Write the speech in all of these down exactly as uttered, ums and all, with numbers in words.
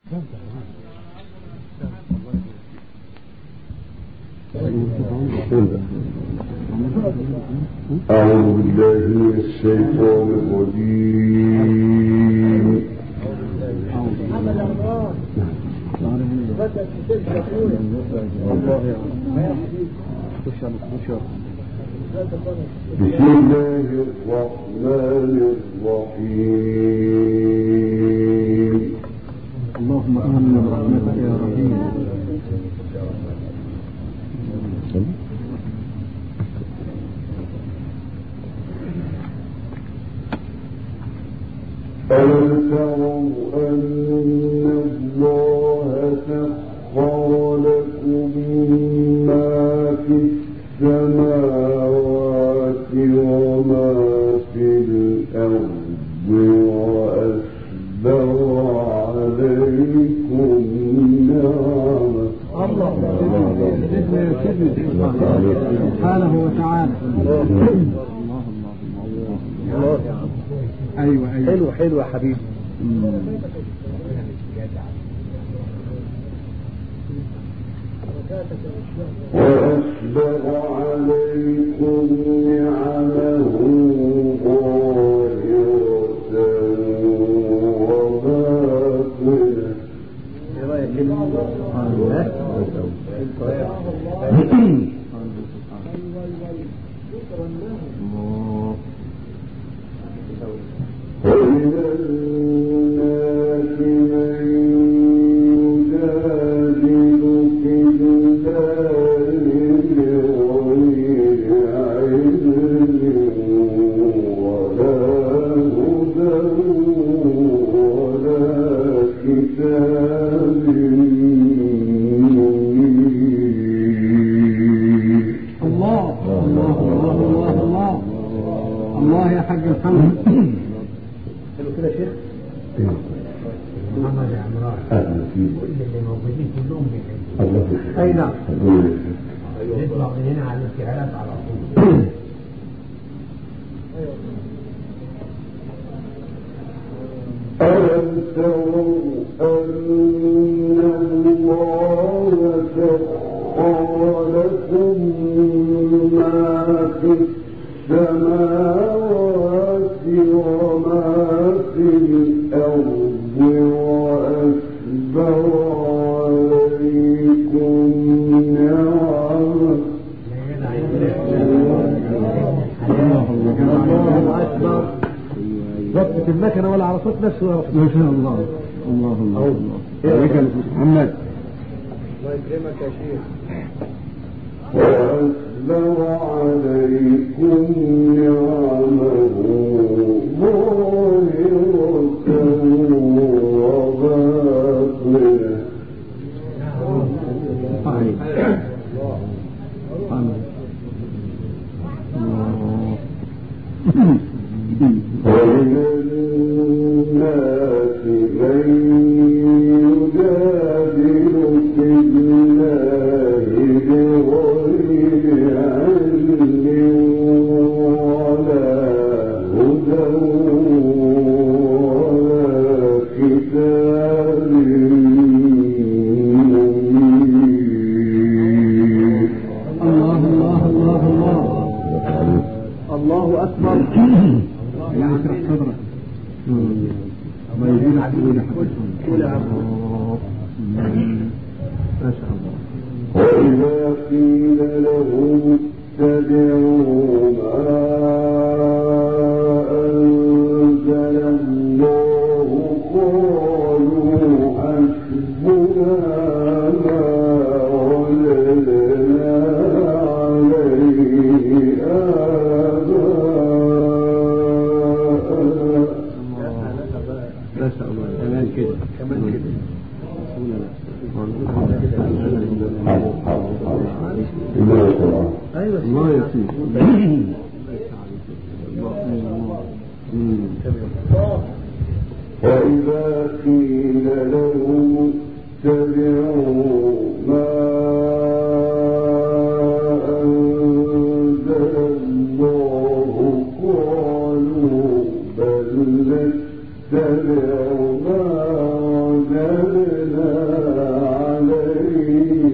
أعوذ بالله من الشيطان الرجيم. بسم الله الرحمن الرحيم. اللهم آمنا برحمتك يا رحيم. ألم تروا أن الله سخر لكم ما في السماوات وما في الأرض وأسبغ عليكم نعمه سبحانه وتعالى. أيوة أيوة حلو حلو يا حبيبي. وأسبغ عليكم نعمه ظاهرة وباطنة. ايه رأيك كده؟ ومن الناس من يجادل في الله بغير علم ولا هدى ولا كتاب منير. الله الله الله الله الله الله يا حاج محمد. حلو كده يا شيخ. محمد يا عمران أهلا فيك. كل اللي موجودين كلهم بيحبوا. الله أي نعم. يطلع من هنا على الانتهالات على طول. ألم تروا أن الله سخر لكم ما في السماوات وما في الأرض وأسبغ عليكم نعمه. الله أكبر. ضبط المكنة ولا على صوت نفسه يا رب. ما شاء الله. الله الله الله. عليك يا محمد. الله يكرمك يا شيخ. وأسبغ عليكم نعمه ظاهرة وباطنة. ومن الناس من يجادل في الله بغير علم ولا هدى ولا كتاب منير. الله الله الله الله. الله أكبر. يا اشرح صدرك. ما يجينا تقول قول يا عم. ما شاء الله. وإذا قيل لهم اتبعوا ما أنزل الله قالوا حسبنا ما وجدنا عليه آباءنا. ما شاء الله. كمان كده كمان كده. ايوه الله يسير. وإذا قيل لهم اتبعوا ما أنزل الله قالوا بل نتبع ما وجدنا وجدنا عليه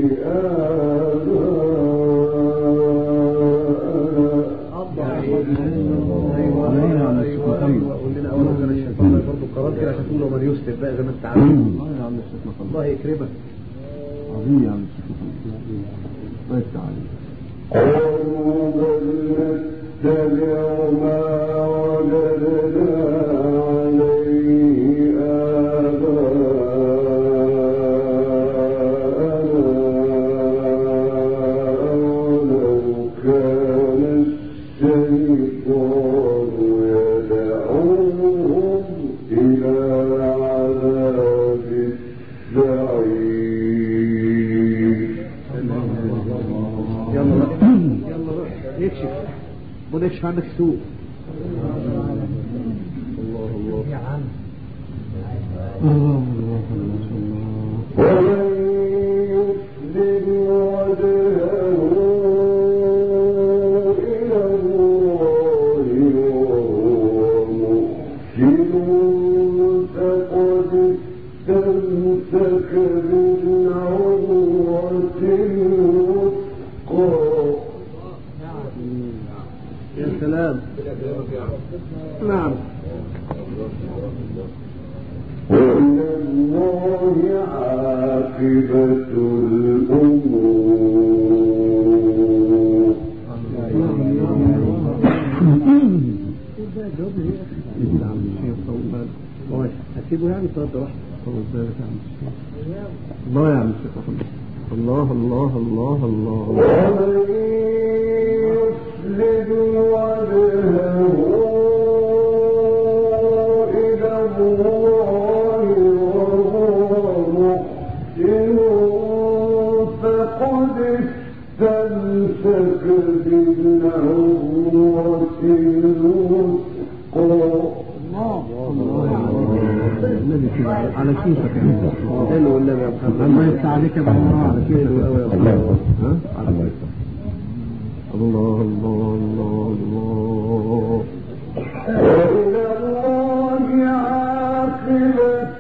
ومن يسلم بقى زي ما انت عارف. الله يكرمك. عظيم يا عم الشيخ الله يفتح عليك. قالوا بل نتبع ما وجدنا عليه آباءنا ولو كان الشيطان يدعوهم إلى عذاب السعير. يلا بقى يلا بقى يكشف خد يكشف عندك سوء. الله الله يا عم الله الله الله. ومن يسلم وجهه إلى الله وهو محسن فقد استمسك بالعروة الوثقى. يا سلام. نعم. وإلى الله عاقبة الأمور. هسيبه يعني صلاة واحدة. الله يا عم الشيخ الله الله الله الله. ومن يسلم وجهه إلى الله وهو محسن فقد استمسك بالعروة الوثقى. النبي على كيفك يا حلو والنبي يا محمد. الله يفتح عليك يا ابو عمر على كيفك. الله الله الله الله. وإلى الله عاقبة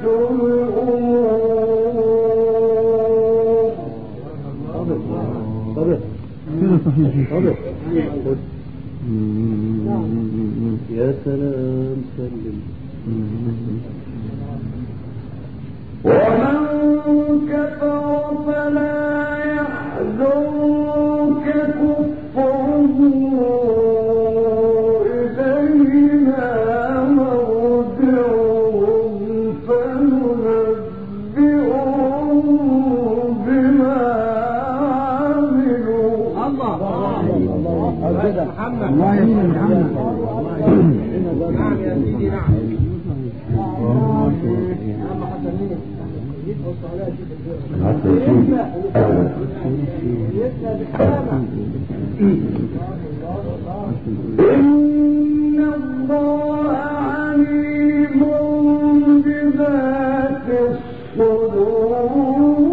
الأمور. صبر كده صحيح صبر. يا سلام سلم. ومن كفر فلا يحزنك كفره إلينا مرجعهم فننبئهم بما عملوا. الله محمد الله يسلم محمد. نعم يا سيدي نعم. إن الله عليم بذات الصدور.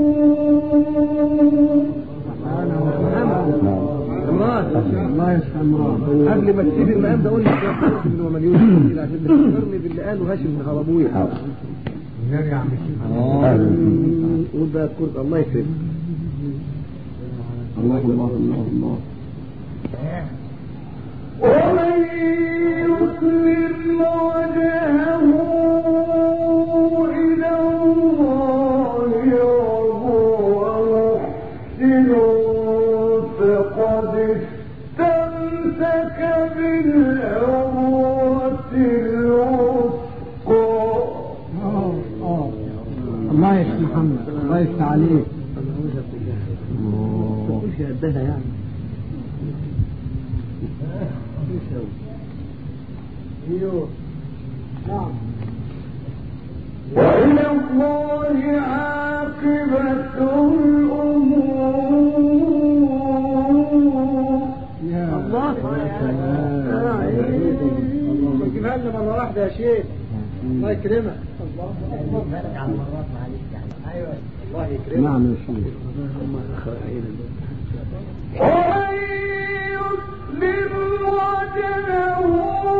الله يسلم مراد. قبل ما تسيب المقام ده قول لي انه من يوسف عشان تفكرني باللي قاله هاشم بن غربويه. يا عم قول بقى كرد الله يكرمك. الله الله الله الله. ومن يسلم وجهه إلى الله وهو محسن فقد استمسك بالعروة الوثقى. الله يسلم محمد. الله يفتح عليك. مش قدها يعني. وإلى الله عاقبة الأمور. يا الله جيبها لنا مرة واحدة يا شيخ. الله يكرمك. الله يكرمك. نعم يا شيخ. ومن يسلم وجهه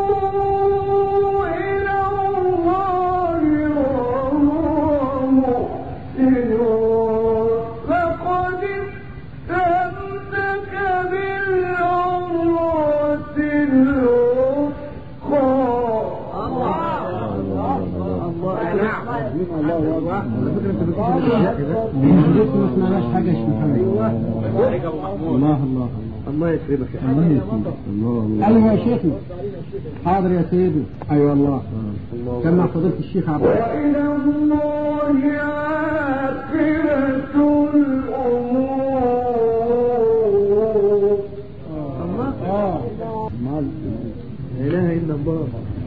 إلى الله وهو الله يكرمك يا الله يكرمك. الله ايوه يا شيخنا. حاضر يا سيدي. ايوه الله. سمع فضيلة الشيخ عبد الله. وإلى الله عاقبة الأمور. الله. اه لا إله إلا الله.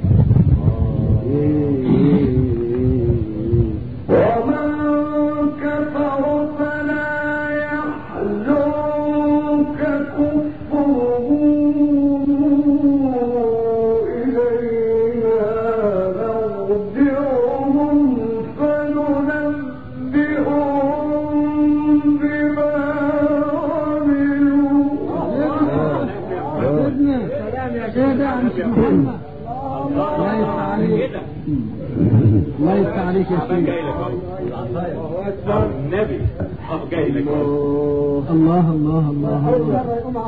ومن كفر فلا يحزنك كفره إلينا نرجعهم فننبئهم بما عملوا. سيدنا عم محمد. الله يفتح عليك. الله يفتح عليك يا سيدي. النبي جاي لك. الله الله الله الله.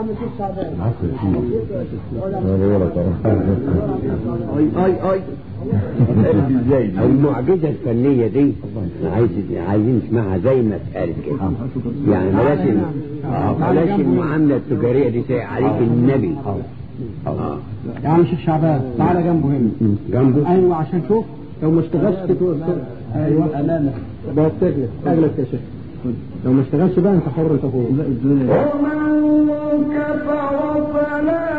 اي اي اي المعجزة الفنية دي عايز عايزين نسمعها زي ما اتقالت كده، يعني بلاش اه بلاش المعاملة التجارية دي زي عليك النبي. اه يا عم شيخ شعبان تعالى جنبه هنا. جنبه؟ ايوه عشان شوف لو ما اشتغلش تقول ايوه امامك بقى تجلس اجلس يا شيخ. لو ما اشتغلش بقى انت حر انت فوق. ومن كفر فلا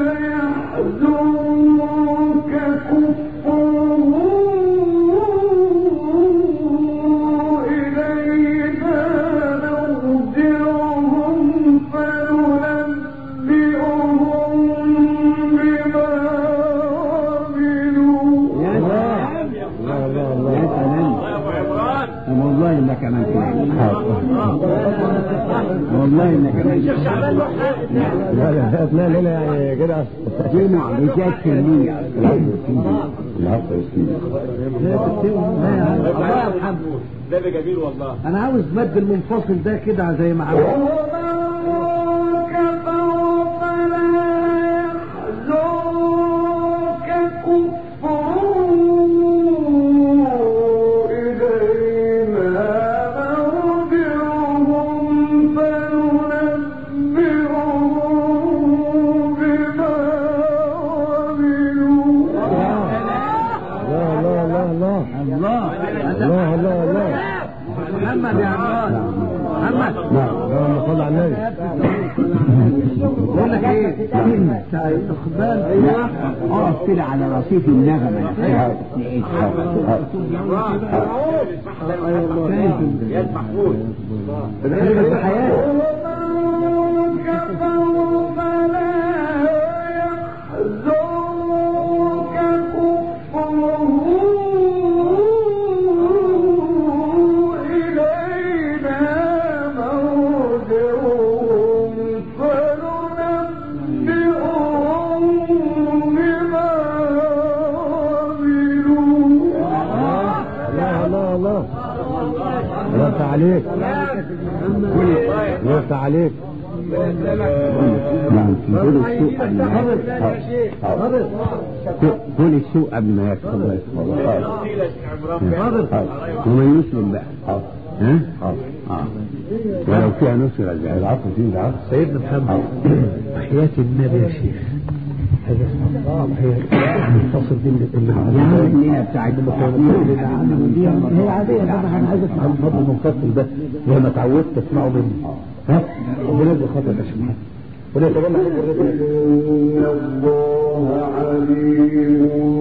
يحزنك كفره إلينا نرجعهم فننبئهم بما عملوا. يا سلام. يا سلام. والله انك عملت كده. والله انك عملت كده. لا لا لا لا يعني كده دي معجزات فنية. العفو يا سيدي. الله يرحمه. ده جميل والله. انا عاوز مد المنفصل ده كده زي ما عمل. ومن كفر فلا يحزنك كفره إلينا نرجعهم فننبئهم بما عملوا. لا لا لا لا الله الله الله الله. محمد يا عمار محمد. نعم اللهم صل على النبي. بقول لك ايه اقبال ايوه اقف كده على رصيف النغمة. يا محمود. خلينا في الحياة. ومن كفر فلا يحزنك كفره إلينا مرجعهم فننبئهم بما عملوا. لا لا لا نفت عليك نفت عليك. نعم كل السوء كل السوء قبل ما يدخل. ومن يسلم بقى ها اه ولو فيها نصر زي العصر دي العصر. سيدنا محمد حياة النبي يا شيخ. هذا منفصل بين النية بتاعت هي عادية. انا عايز اسمع الفضل المنفصل ده زي ما اتعودت اسمعه مني. ها ربنا يجزي خاطرك يا شيخ محمد. ولا يتولى عليك الرزق. إن الله عليم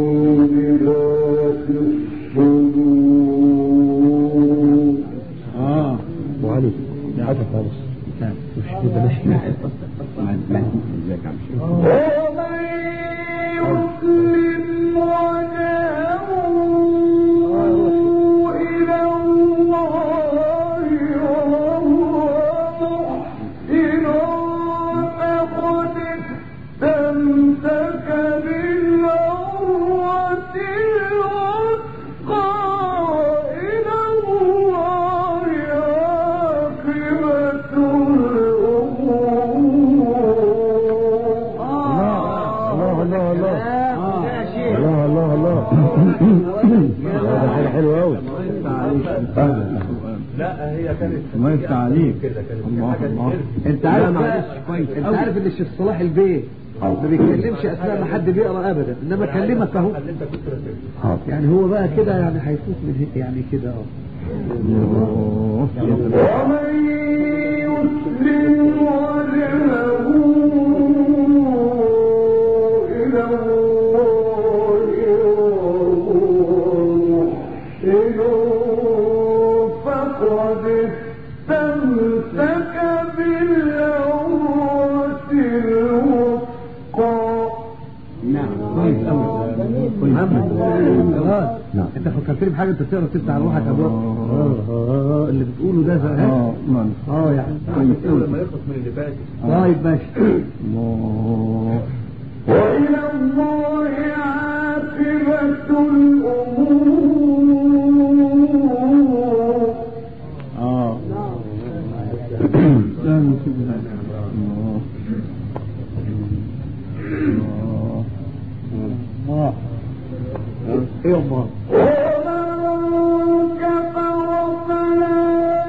بذات الصدور. اه وعلي حاجة خالص مش كده ماشي. ومن يسلم وجهه إلى الله وهو محسن فقد استمسك بالعروة الوثقى إلى الله لا هي كانت ما يفتح عليك كده كانت الله الله. انت عارف انت عارف ان الشيخ صلاح البيه ما بيتكلمش اثناء ما حد بيقرا ابدا، انما كلمك اهو يعني هو بقى كده يعني هيفوت من هيك يعني كده اه. ومن يسلم وجهه إلى الله وهو محسن فقد استمسك بالعروة الوثقى. نعم كويس قوي محمد. نعم انت فكرتني بحاجه انت تقرا تفتح على روحك ابواب اه اللي بتقوله ده زهقان اه اه يعني لما يخلص من اللي فات طيب ماشي. وإلى الله عاقبة الأمور. اه الله ايه الله ومن كفر فلا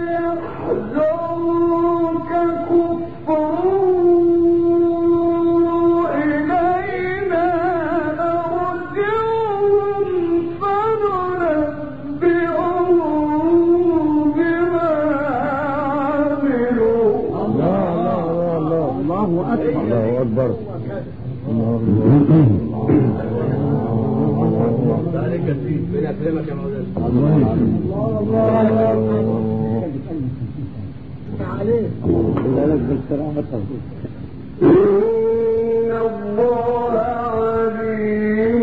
يحزنك كفرهم إلينا نرجعهم فننبئهم بما عملوا. الله الله الله اكبر الله اكبر الله ذلك الدين من أكرمك يا مولانا الله عليك الله لك بالسلامة. إن الله عليم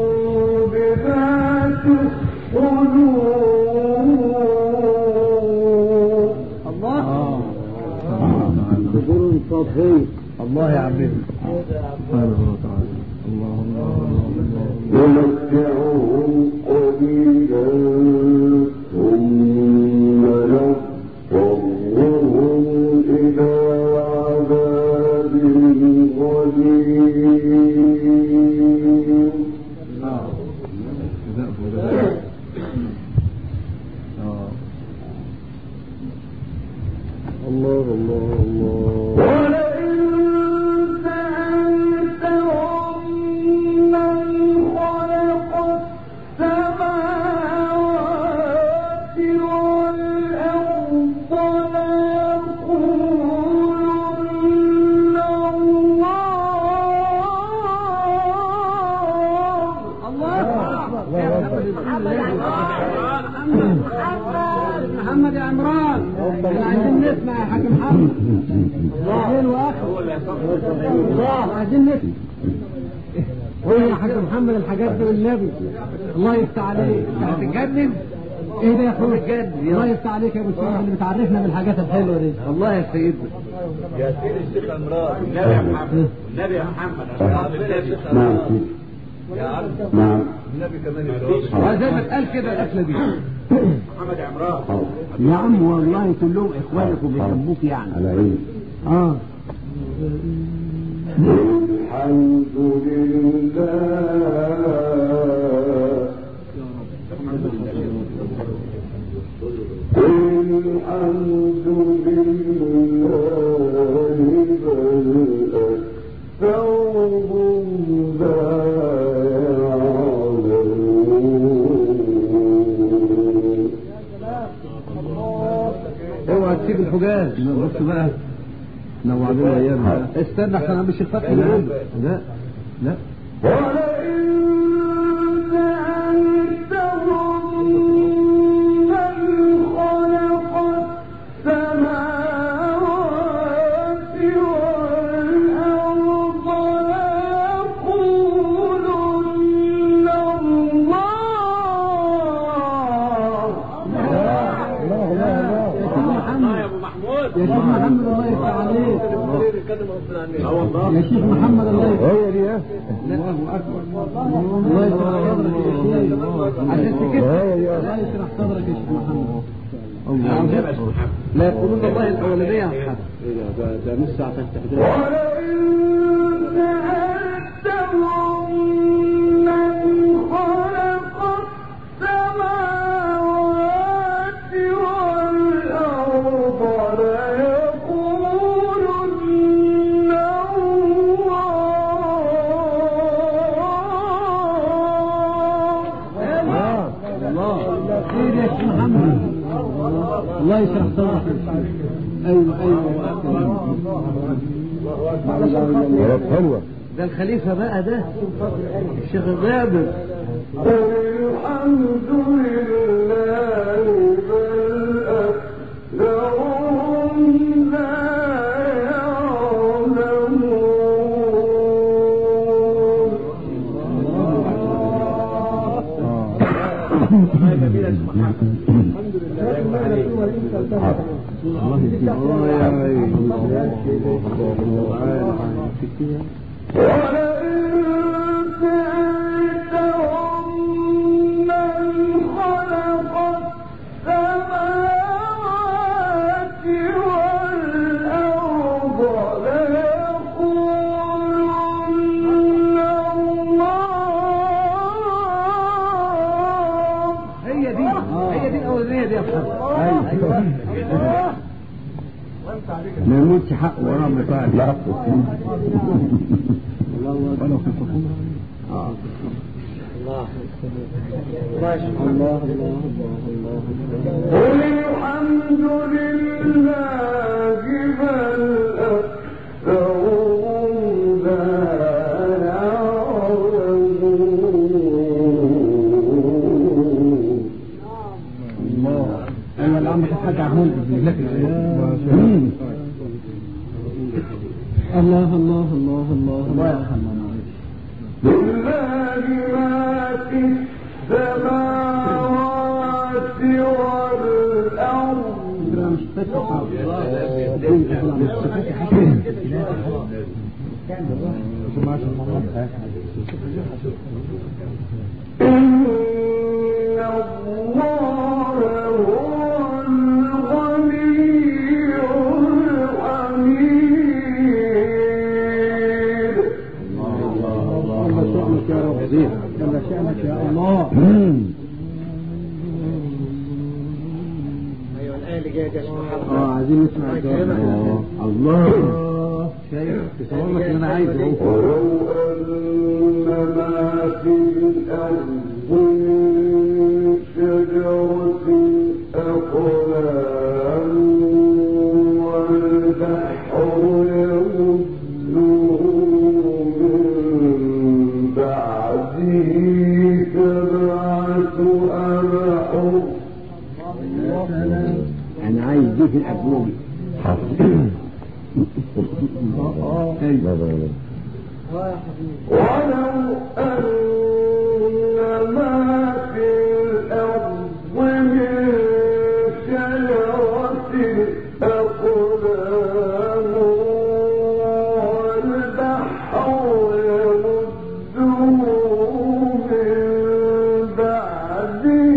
بذات الصدور. الله صدور صافي الله يا عمي سبحانه وتعالى. الله نمتعهم قليلا ثم نضطرهم إلى عذاب غليظ. الله الله الله. ولئن سألتهم من خلق السماوات والأرض ليقولن الله. محمد يا عمران احنا عايزين نسمع يا حاج محمد. الله واخر الله عايزين نسمع. قول يا حاج محمد الحاجات دي والنبي الله يفتح عليك. انت هتتجنن ايه ده يا اخويا؟ الله يفتح عليك يا ابو الشيخ اللي بتعرفنا بالحاجات الحلوه دي. الله يا سيدنا يا سيدي الشيخ عمران والنبي يا محمد والنبي يا محمد عشان النبي. نعم يا عم نعم النبي كمان زي ما اتقال كده الاكله دي محمد يا عمران يا عم والله كلهم اخوانك وبيحبوك يعني. على ايه اه الحمد لله الحمد لله بل أكثرهم لا يعلمون. اوعى تسيب الحجاج بص بقى نوعدنا ايام استنى احسن عم الشيخ فتحي لا لا لا ولئن سألتهم من خلق السماوات والأرض ليقولن الله. يا ابو محمود يا شيخ محمد الله يفتح عليك. اه والله يا شيخ محمد الله يفتح هي دي ها الله اكبر. الله يشرح صدرك يا شيخ عشان تكتب. الله يشرح صدرك يا شيخ محمد. لا يقولون الله الاولانيه يا محمد ده ده نص ساعه تفتح ولئن سألتهم من خلق السماوات الله يشرح صدرك. ايوه ايوه حلوة. ده الخليفة بقى ده الشيخ الغابر. الحمد لله بل أكثرهم لا ما يموتش حق وراه مطاع. لا ولو في الحكومة. اه الله الله الله الله. قل الحمد لله بل أكثرهم لا يعلمون. الله. انا اللي عم حاجة عمود لك. الله الله الله الله الله. لله ما في السماوات والأرض. إن الله هو الغني الحميد. يا رب زين كما شأنك يا الله. ايوه الايه اللي جايه دي اه عايزين نسمع الله الله. شايف تصور لك اللي انا عايزه. ولو أن ما في الأرض من شجرة أقلام والبحر يمده من بعده سبعة أبحر. انا عايز دي في الابواب. ولو أن ما في الأرض من شجرة أقلام والبحر يمده من بعده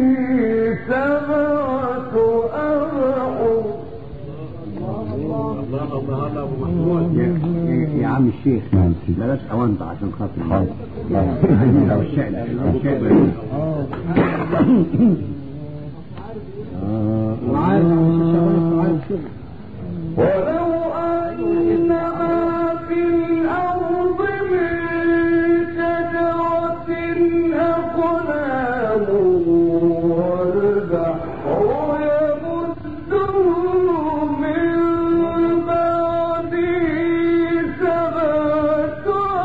سبعة أبحر. يا عم الشيخ بلاش اوانت عشان خاطر لو الشعر الشعر ولو أن ما في الأرض من شجرة أقلام والبحر يمده من بعده سبعة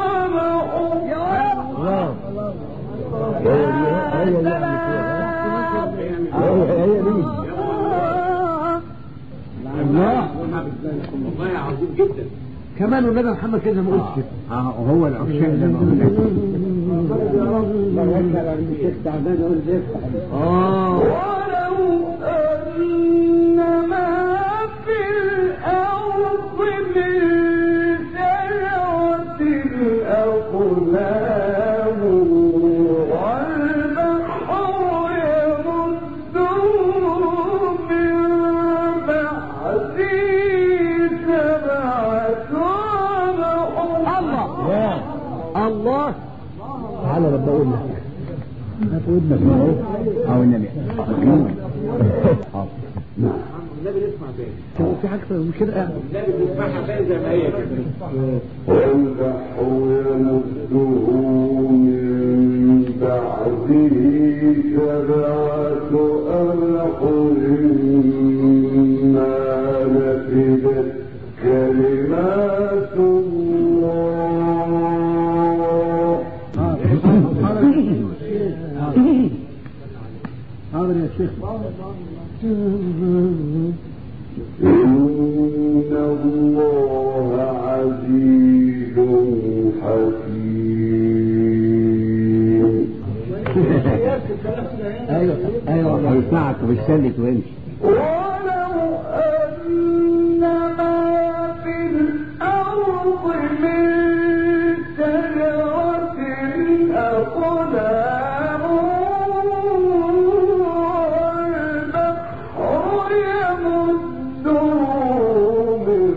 والله عظيم جدا. كمان ولاد محمد كده ما قلتش كده. اه وهو العشاق ده ما قلتش. اه ولو أن ما في الأرض من شجرة أقلام والبحر يمده من بعده سبعة أبحر. الله تعالى رب اقول لك هات ودنك اهو او النبي النبي نسمع تاني. هو في حاجه مش كده يعني. النبي بنسمعها تاني زي ما هي كده. والبحر يمده من بعده سبعة أبحر وبالسلك وامشي. ولو أن ما في الأرض من شجرة أقلام والبحر يمده من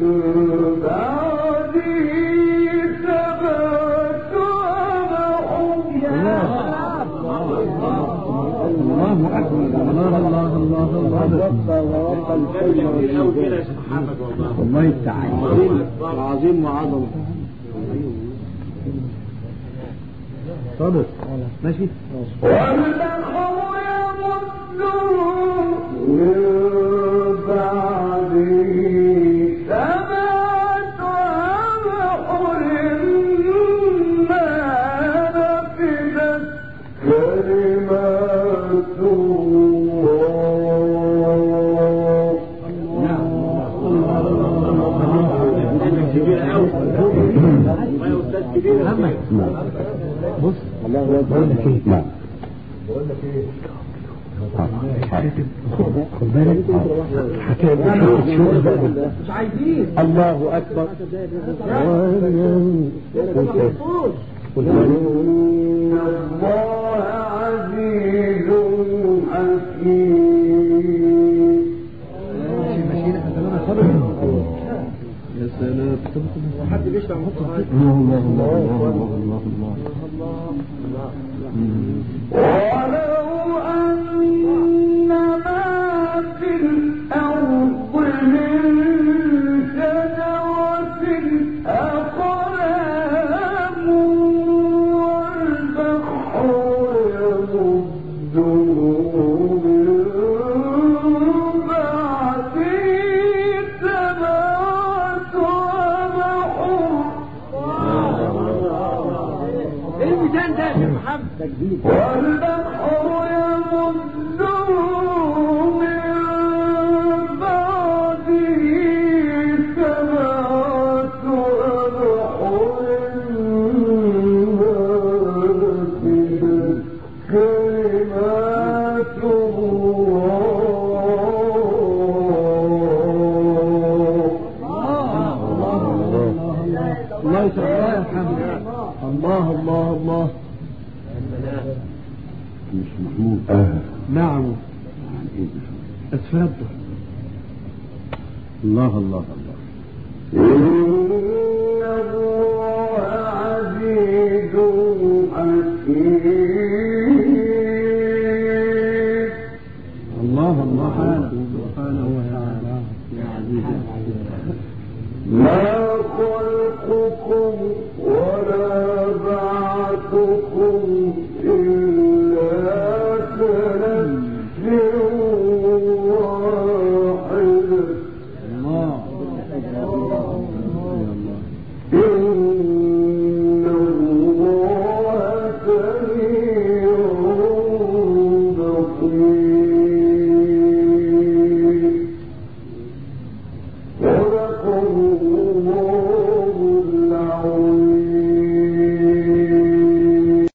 بعده سبعة الله أكبر. الله الله الله الله الله يستعين. عظيم وعظم. صدق ماشي. والبحر يمده من بعده سبعة أبحر ما نفدت كلمات بص الله بقول لك ايه؟ نعم بقول لك ايه؟ خد بالك مش عايزين. الله اكبر. إن الله عزيز حكيم. ماشي ماشي احنا كلنا صبر. يا سلام. حد بيشرب نحط الله الله الله الله الله الله. ولو أن ما في الأرض من شجرة أقلام والبحر يمده من بعده سبعة أبحر ايه الميزان ده يا محمد؟ والبحر يمده من بعده سبعة أبحر نفدت كلمات الله يسعدك يا محمد. الله الله الله. مش محمود. نعم. اتفضل. الله الله الله. إنه